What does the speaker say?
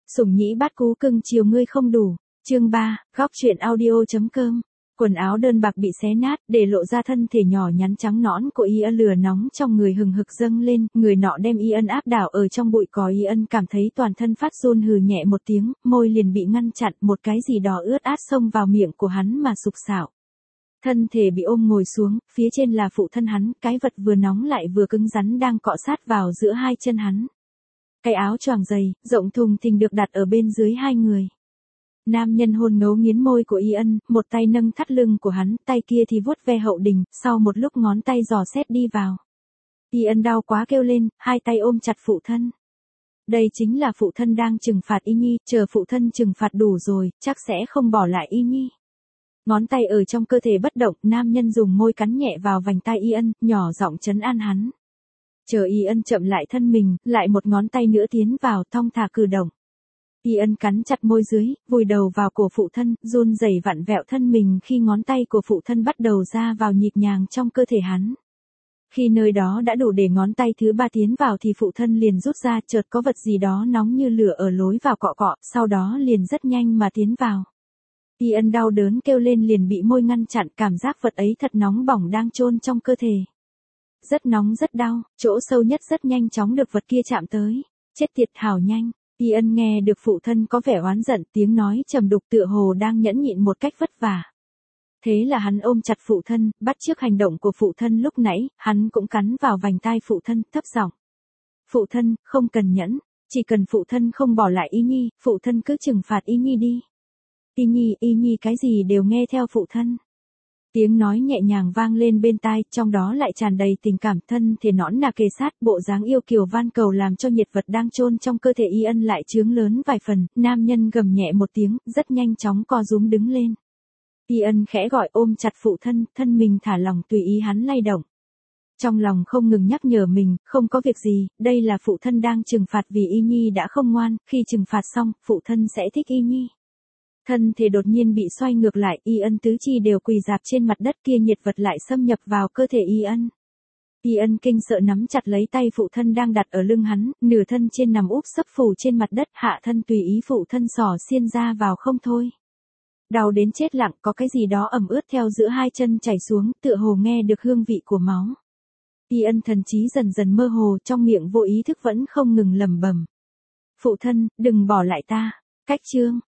Sủng nhĩ bát cú cưng chiều ngươi không đủ. Chương 3, góc truyện audio.com. Quần áo đơn bạc bị xé nát, để lộ ra thân thể nhỏ nhắn trắng nõn của Y Ân, lửa nóng trong người hừng hực dâng lên, người nọ đem Y Ân áp đảo ở trong bụi cỏ. Y Ân cảm thấy toàn thân phát run, hừ nhẹ một tiếng, môi liền bị ngăn chặn, một cái gì đó ướt át xông vào miệng của hắn mà sục sạo. Thân thể bị ôm ngồi xuống, phía trên là phụ thân hắn, cái vật vừa nóng lại vừa cứng rắn đang cọ sát vào giữa hai chân hắn. Cái áo choàng dày, rộng thùng thình được đặt ở bên dưới hai người. Nam nhân hôn ngấu nghiến môi của Y Ân, một tay nâng thắt lưng của hắn, tay kia thì vuốt ve hậu đình, sau một lúc ngón tay dò xét đi vào. Y Ân đau quá kêu lên, hai tay ôm chặt phụ thân. Đây chính là phụ thân đang trừng phạt Y Nhi, chờ phụ thân trừng phạt đủ rồi, chắc sẽ không bỏ lại Y Nhi. Ngón tay ở trong cơ thể bất động, nam nhân dùng môi cắn nhẹ vào vành tai Y Ân, nhỏ giọng trấn an hắn. Chờ Y Ân chậm lại thân mình, lại một ngón tay nữa tiến vào, thong thả cử động. Y Ân cắn chặt môi dưới, vùi đầu vào cổ phụ thân, run rẩy vặn vẹo thân mình khi ngón tay của phụ thân bắt đầu ra vào nhịp nhàng trong cơ thể hắn. Khi nơi đó đã đủ để ngón tay thứ ba tiến vào thì phụ thân liền rút ra, chợt có vật gì đó nóng như lửa ở lối vào cọ cọ, sau đó liền rất nhanh mà tiến vào. Y Ân đau đớn kêu lên, liền bị môi ngăn chặn, cảm giác vật ấy thật nóng bỏng đang chôn trong cơ thể. Rất nóng rất đau, chỗ sâu nhất rất nhanh chóng được vật kia chạm tới. Chết tiệt, hảo nhanh. Y Ân nghe được phụ thân có vẻ oán giận, tiếng nói trầm đục tựa hồ đang nhẫn nhịn một cách vất vả. Thế là hắn ôm chặt phụ thân, bắt chước hành động của phụ thân lúc nãy, hắn cũng cắn vào vành tai phụ thân, thấp giọng. Phụ thân, không cần nhẫn, chỉ cần phụ thân không bỏ lại Y Nhi, phụ thân cứ trừng phạt Y Nhi đi. Y Nhi cái gì đều nghe theo phụ thân. Tiếng nói nhẹ nhàng vang lên bên tai, trong đó lại tràn đầy tình cảm, thân thể nõn nà kề sát, bộ dáng yêu kiều van cầu làm cho nhiệt vật đang chôn trong cơ thể Y Ân lại chướng lớn vài phần. Nam nhân gầm nhẹ một tiếng, rất nhanh chóng co rúm đứng lên. Y Ân khẽ gọi, ôm chặt phụ thân, thân mình thả lỏng tùy ý hắn lay động. Trong lòng không ngừng nhắc nhở mình, không có việc gì, đây là phụ thân đang trừng phạt vì Y Nhi đã không ngoan, khi trừng phạt xong, phụ thân sẽ thích Y Nhi. Thân thể đột nhiên bị xoay ngược lại, Y Ân tứ chi đều quỳ rạp trên mặt đất, kia nhiệt vật lại xâm nhập vào cơ thể Y Ân. Y Ân kinh sợ nắm chặt lấy tay phụ thân đang đặt ở lưng hắn, nửa thân trên nằm úp sấp phủ trên mặt đất, hạ thân tùy ý phụ thân xỏ xiên ra vào không thôi. Đau đến chết lặng, có cái gì đó ẩm ướt theo giữa hai chân chảy xuống, tựa hồ nghe được hương vị của máu. Y Ân thần trí dần dần mơ hồ, trong miệng vô ý thức vẫn không ngừng lẩm bẩm. Phụ thân, đừng bỏ lại ta. Cách chương